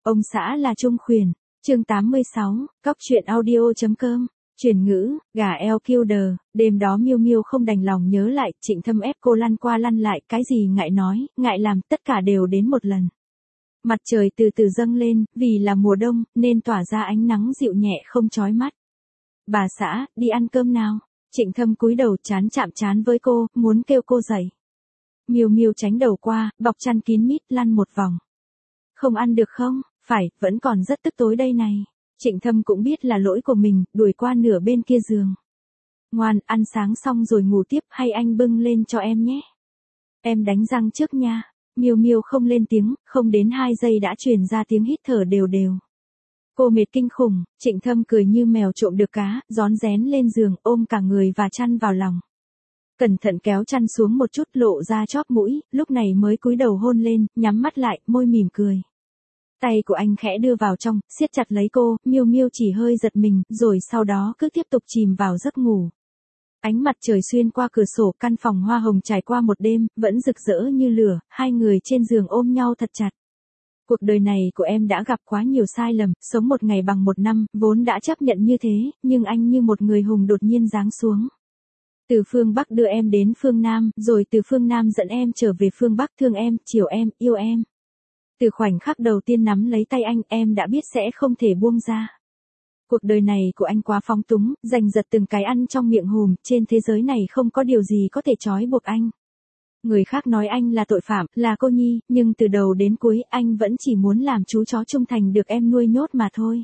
Ông xã là Trung Khuyển. Chương 86, Cóc truyện audio.com. Chuyển ngữ, gà eo killer, đêm đó Miêu Miêu không đành lòng nhớ lại, Trịnh Thâm ép cô lăn qua lăn lại, cái gì ngại nói, ngại làm, tất cả đều đến một lần. Mặt trời từ từ dâng lên, vì là mùa đông, nên tỏa ra ánh nắng dịu nhẹ không chói mắt. Bà xã, đi ăn cơm nào. Trịnh Thâm cúi đầu chán chạm chán với cô, muốn kêu cô dậy. Miêu Miêu tránh đầu qua, bọc chăn kín mít lăn một vòng. Không ăn được không? Phải, vẫn còn rất tức tối đây này. Trịnh Thâm cũng biết là lỗi của mình, đuổi qua nửa bên kia giường. Ngoan, ăn sáng xong rồi ngủ tiếp, hay anh bưng lên cho em nhé. Em đánh răng trước nha. Miêu Miêu không lên tiếng, không đến 2 giây đã truyền ra tiếng hít thở đều đều. Cô mệt kinh khủng, Trịnh Thâm cười như mèo trộm được cá, rón rén lên giường, ôm cả người và chăn vào lòng. Cẩn thận kéo chăn xuống một chút, lộ ra chóp mũi, lúc này mới cúi đầu hôn lên, nhắm mắt lại, môi mỉm cười. Tay của anh khẽ đưa vào trong, siết chặt lấy cô, Miêu Miêu chỉ hơi giật mình, rồi sau đó cứ tiếp tục chìm vào giấc ngủ. Ánh mặt trời xuyên qua cửa sổ, căn phòng hoa hồng trải qua một đêm, vẫn rực rỡ như lửa, hai người trên giường ôm nhau thật chặt. Cuộc đời này của em đã gặp quá nhiều sai lầm, sống một ngày bằng một năm, vốn đã chấp nhận như thế, nhưng anh như một người hùng đột nhiên giáng xuống. Từ phương Bắc đưa em đến phương Nam, rồi từ phương Nam dẫn em trở về phương Bắc, thương em, chiều em, yêu em. Từ khoảnh khắc đầu tiên nắm lấy tay anh, em đã biết sẽ không thể buông ra. Cuộc đời này của anh quá phóng túng, giành giật từng cái ăn trong miệng hùm, trên thế giới này không có điều gì có thể trói buộc anh. Người khác nói anh là tội phạm, là cô nhi, nhưng từ đầu đến cuối anh vẫn chỉ muốn làm chú chó trung thành được em nuôi nhốt mà thôi.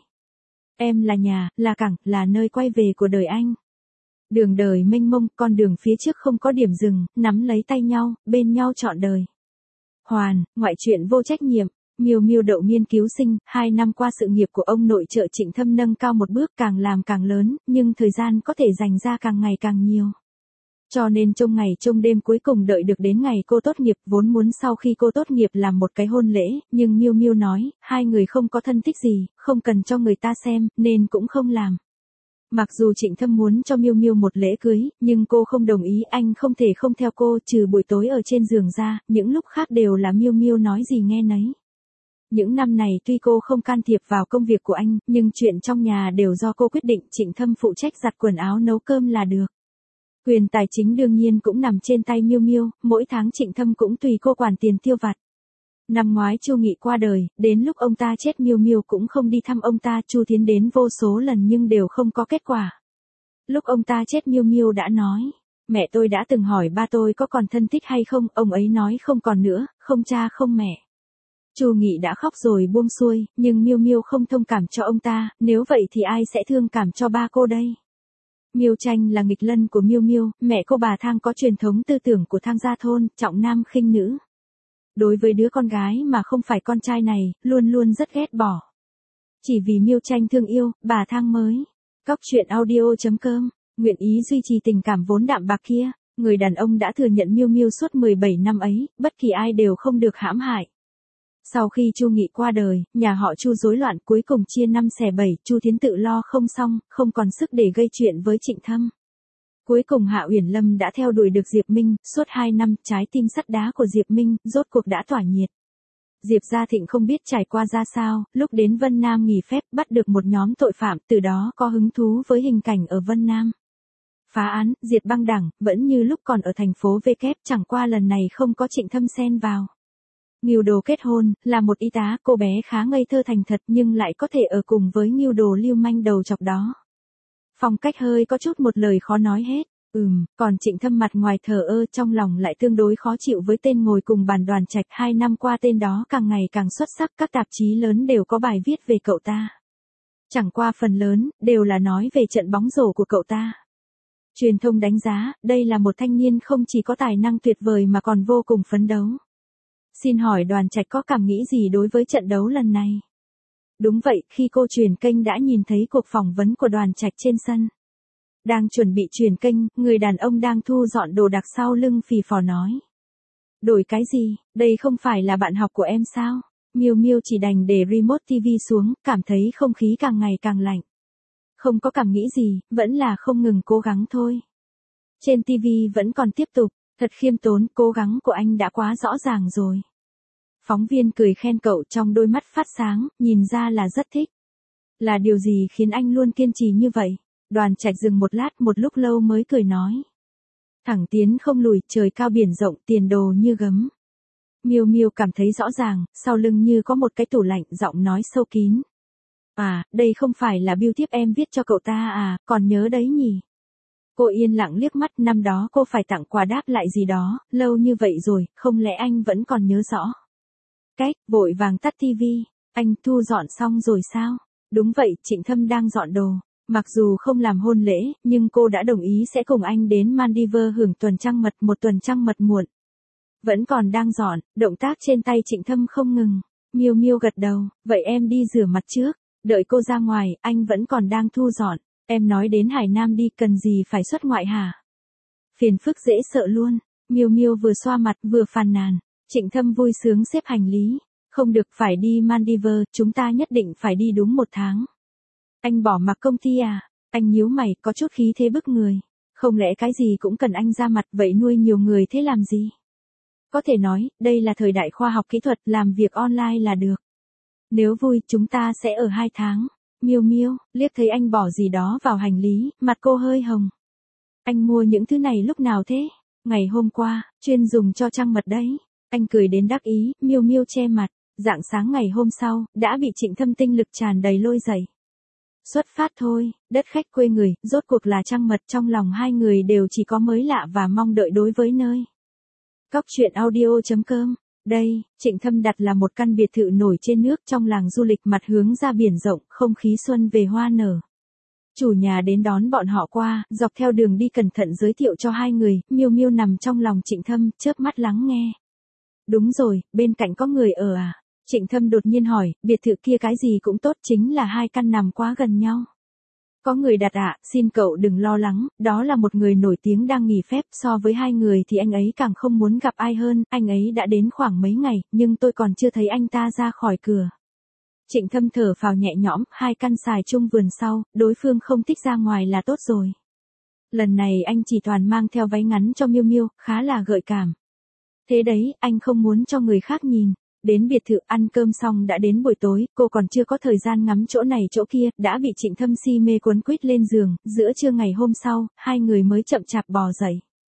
Em là nhà, là cảng, là nơi quay về của đời anh. Đường đời mênh mông, con đường phía trước không có điểm dừng, nắm lấy tay nhau, bên nhau trọn đời. Hoàn, ngoại truyện vô trách nhiệm. Miêu Miêu đậu nghiên cứu sinh, 2 năm qua sự nghiệp của ông nội trợ Trịnh Thâm nâng cao một bước, càng làm càng lớn, nhưng thời gian có thể dành ra càng ngày càng nhiều. Cho nên trông ngày trông đêm cuối cùng đợi được đến ngày cô tốt nghiệp, vốn muốn sau khi cô tốt nghiệp làm một cái hôn lễ, nhưng Miêu Miêu nói, hai người không có thân thích gì, không cần cho người ta xem, nên cũng không làm. Mặc dù Trịnh Thâm muốn cho Miêu Miêu một lễ cưới, nhưng cô không đồng ý, anh không thể không theo cô, trừ buổi tối ở trên giường ra, những lúc khác đều là Miêu Miêu nói gì nghe nấy. Những năm này tuy cô không can thiệp vào công việc của anh, nhưng chuyện trong nhà đều do cô quyết định, Trịnh Thâm phụ trách giặt quần áo nấu cơm là được. Quyền tài chính đương nhiên cũng nằm trên tay Miêu Miêu, mỗi tháng Trịnh Thâm cũng tùy cô quản tiền tiêu vặt. Năm ngoái Chu Nghị qua đời, đến lúc ông ta chết Miêu Miêu cũng không đi thăm ông ta, Chu Thiến đến vô số lần nhưng đều không có kết quả. Lúc ông ta chết Miêu Miêu đã nói, mẹ tôi đã từng hỏi ba tôi có còn thân thích hay không, ông ấy nói không còn nữa, không cha không mẹ. Chu Nghị đã khóc rồi buông xuôi, nhưng Miêu Miêu không thông cảm cho ông ta, nếu vậy thì ai sẽ thương cảm cho ba cô đây? Miêu Tranh là nghịch lân của Miêu Miêu, mẹ cô bà Thang có truyền thống tư tưởng của Thang gia thôn, trọng nam khinh nữ. Đối với đứa con gái mà không phải con trai này, luôn luôn rất ghét bỏ. Chỉ vì Miêu Tranh thương yêu, bà Thang mới. Cóc truyện audio.com, nguyện ý duy trì tình cảm vốn đạm bạc kia, người đàn ông đã thừa nhận Miêu Miêu suốt 17 năm ấy, bất kỳ ai đều không được hãm hại. Sau khi Chu Nghị qua đời, nhà họ Chu rối loạn, cuối cùng chia 5 xẻ 7, Chu Thiến tự lo không xong, không còn sức để gây chuyện với Trịnh Thâm. Cuối cùng Hạ Uyển Lâm đã theo đuổi được Diệp Minh, suốt 2 năm, trái tim sắt đá của Diệp Minh, rốt cuộc đã tỏa nhiệt. Diệp Gia Thịnh không biết trải qua ra sao, lúc đến Vân Nam nghỉ phép, bắt được một nhóm tội phạm, từ đó có hứng thú với hình cảnh ở Vân Nam. Phá án, diệt băng đảng, vẫn như lúc còn ở thành phố V kép, chẳng qua lần này không có Trịnh Thâm xen vào. Ngưu Đồ kết hôn, là một y tá, cô bé khá ngây thơ thành thật nhưng lại có thể ở cùng với Ngưu Đồ lưu manh đầu chọc đó. Phong cách hơi có chút một lời khó nói hết, còn Trịnh Thâm mặt ngoài thờ ơ, trong lòng lại tương đối khó chịu với tên ngồi cùng bàn Đoàn Trạch, 2 năm qua tên đó càng ngày càng xuất sắc, các tạp chí lớn đều có bài viết về cậu ta. Chẳng qua phần lớn, đều là nói về trận bóng rổ của cậu ta. Truyền thông đánh giá, đây là một thanh niên không chỉ có tài năng tuyệt vời mà còn vô cùng phấn đấu. Xin hỏi Đoàn Trạch có cảm nghĩ gì đối với trận đấu lần này? Đúng vậy, khi cô chuyển kênh đã nhìn thấy cuộc phỏng vấn của Đoàn Trạch trên sân. Đang chuẩn bị chuyển kênh, người đàn ông đang thu dọn đồ đạc sau lưng phì phò nói. Đổi cái gì, đây không phải là bạn học của em sao? Miêu Miêu chỉ đành để remote TV xuống, cảm thấy không khí càng ngày càng lạnh. Không có cảm nghĩ gì, vẫn là không ngừng cố gắng thôi. Trên TV vẫn còn tiếp tục, thật khiêm tốn, cố gắng của anh đã quá rõ ràng rồi. Phóng viên cười khen cậu trong đôi mắt phát sáng, nhìn ra là rất thích. Là điều gì khiến anh luôn kiên trì như vậy? Đoàn Trạch dừng một lát một lúc lâu mới cười nói. Thẳng tiến không lùi, trời cao biển rộng, tiền đồ như gấm. Miêu Miêu cảm thấy rõ ràng, sau lưng như có một cái tủ lạnh, giọng nói sâu kín. À, đây không phải là bưu thiếp em viết cho cậu ta à, còn nhớ đấy nhỉ? Cô yên lặng liếc mắt, năm đó cô phải tặng quà đáp lại gì đó, lâu như vậy rồi, không lẽ anh vẫn còn nhớ rõ? Cách, vội vàng tắt tivi, anh thu dọn xong rồi sao? Đúng vậy, Trịnh Thâm đang dọn đồ. Mặc dù không làm hôn lễ, nhưng cô đã đồng ý sẽ cùng anh đến Maldives hưởng tuần trăng mật, một tuần trăng mật muộn. Vẫn còn đang dọn, động tác trên tay Trịnh Thâm không ngừng. Miêu Miêu gật đầu, vậy em đi rửa mặt trước. Đợi cô ra ngoài, anh vẫn còn đang thu dọn. Em nói đến Hải Nam đi, cần gì phải xuất ngoại hả? Phiền phức dễ sợ luôn. Miêu Miêu vừa xoa mặt vừa phàn nàn. Trịnh Thâm vui sướng xếp hành lý. Không được, phải đi Maldives, chúng ta nhất định phải đi đúng 1 tháng. Anh bỏ mặc công ty à? Anh nhíu mày, có chút khí thế bức người. Không lẽ cái gì cũng cần anh ra mặt, vậy nuôi nhiều người thế làm gì? Có thể nói, đây là thời đại khoa học kỹ thuật, làm việc online là được. Nếu vui, chúng ta sẽ ở 2 tháng. Miêu Miêu, liếc thấy anh bỏ gì đó vào hành lý, mặt cô hơi hồng. Anh mua những thứ này lúc nào thế? Ngày hôm qua, chuyên dùng cho trăng mật đấy. Anh cười đến đắc ý, Miêu Miêu che mặt. Rạng sáng ngày hôm sau, đã bị Trịnh Thâm tinh lực tràn đầy lôi dậy. Xuất phát thôi, đất khách quê người, rốt cuộc là trăng mật, trong lòng hai người đều chỉ có mới lạ và mong đợi đối với nơi. Cóc truyện audio.com. Đây, Trịnh Thâm đặt là một căn biệt thự nổi trên nước trong làng du lịch, mặt hướng ra biển rộng, không khí xuân về hoa nở. Chủ nhà đến đón bọn họ qua, dọc theo đường đi cẩn thận giới thiệu cho hai người, Miêu Miêu nằm trong lòng Trịnh Thâm, chớp mắt lắng nghe. Đúng rồi, bên cạnh có người ở à? Trịnh Thâm đột nhiên hỏi, biệt thự kia cái gì cũng tốt, chính là 2 căn nằm quá gần nhau. Có người đặt ạ, xin cậu đừng lo lắng, đó là một người nổi tiếng đang nghỉ phép, so với 2 người thì anh ấy càng không muốn gặp ai hơn, anh ấy đã đến khoảng mấy ngày, nhưng tôi còn chưa thấy anh ta ra khỏi cửa. Trịnh Thâm thở phào nhẹ nhõm, 2 căn xài chung vườn sau, đối phương không thích ra ngoài là tốt rồi. Lần này anh chỉ toàn mang theo váy ngắn cho Miêu Miêu, khá là gợi cảm. Thế đấy, anh không muốn cho người khác nhìn. Đến biệt thự ăn cơm xong đã đến buổi tối, cô còn chưa có thời gian ngắm chỗ này chỗ kia, đã bị Trịnh Thâm si mê cuốn quýt lên giường, giữa trưa ngày hôm sau, hai người mới chậm chạp bò dậy.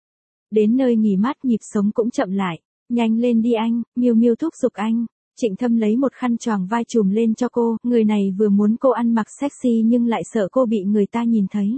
Đến nơi nghỉ mát, nhịp sống cũng chậm lại. Nhanh lên đi anh, Miêu Miêu thúc giục anh. Trịnh Thâm lấy một khăn choàng vai trùm lên cho cô, người này vừa muốn cô ăn mặc sexy nhưng lại sợ cô bị người ta nhìn thấy.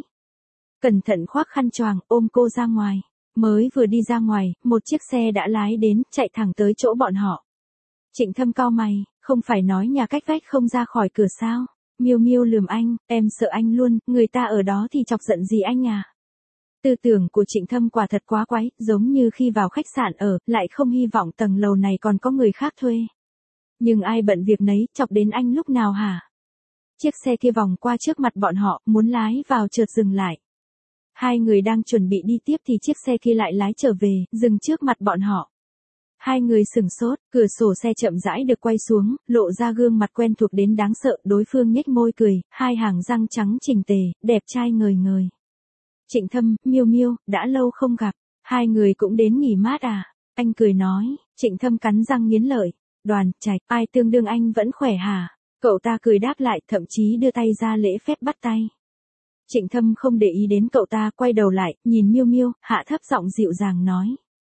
Cẩn thận khoác khăn choàng, ôm cô ra ngoài. Mới vừa đi ra ngoài, một chiếc xe đã lái đến, chạy thẳng tới chỗ bọn họ. Trịnh Thâm cau mày, không phải nói nhà cách vách không ra khỏi cửa sao? Miêu Miêu lườm anh, em sợ anh luôn, người ta ở đó thì chọc giận gì anh à? Tư tưởng của Trịnh Thâm quả thật quá quái, giống như khi vào khách sạn ở, lại không hy vọng tầng lầu này còn có người khác thuê. Nhưng ai bận việc nấy, chọc đến anh lúc nào hả? Chiếc xe kia vòng qua trước mặt bọn họ, muốn lái vào chợt dừng lại. Hai người đang chuẩn bị đi tiếp thì chiếc xe kia lại lái trở về, dừng trước mặt bọn họ. Hai người sửng sốt, cửa sổ xe chậm rãi được quay xuống, lộ ra gương mặt quen thuộc đến đáng sợ, đối phương nhếch môi cười, 2 hàng răng trắng chỉnh tề, đẹp trai ngời ngời. Trịnh Thâm, Miêu Miêu, đã lâu không gặp, hai người cũng đến nghỉ mát à? Anh cười nói, Trịnh Thâm cắn răng nghiến lợi, Đoàn Trạch, ai tương đương anh vẫn khỏe hả? Cậu ta cười đáp lại, thậm chí đưa tay ra lễ phép bắt tay. Trịnh Thâm không để ý đến cậu ta, quay đầu lại, nhìn Miêu Miêu, hạ thấp giọng dịu dàng nói.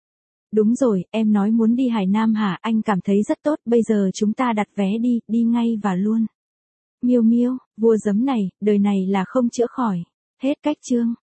Đúng rồi, em nói muốn đi Hải Nam hả? Anh cảm thấy rất tốt, bây giờ chúng ta đặt vé đi, đi ngay và luôn. Miêu Miêu, vua giấm này, đời này là không chữa khỏi. Hết cách chương.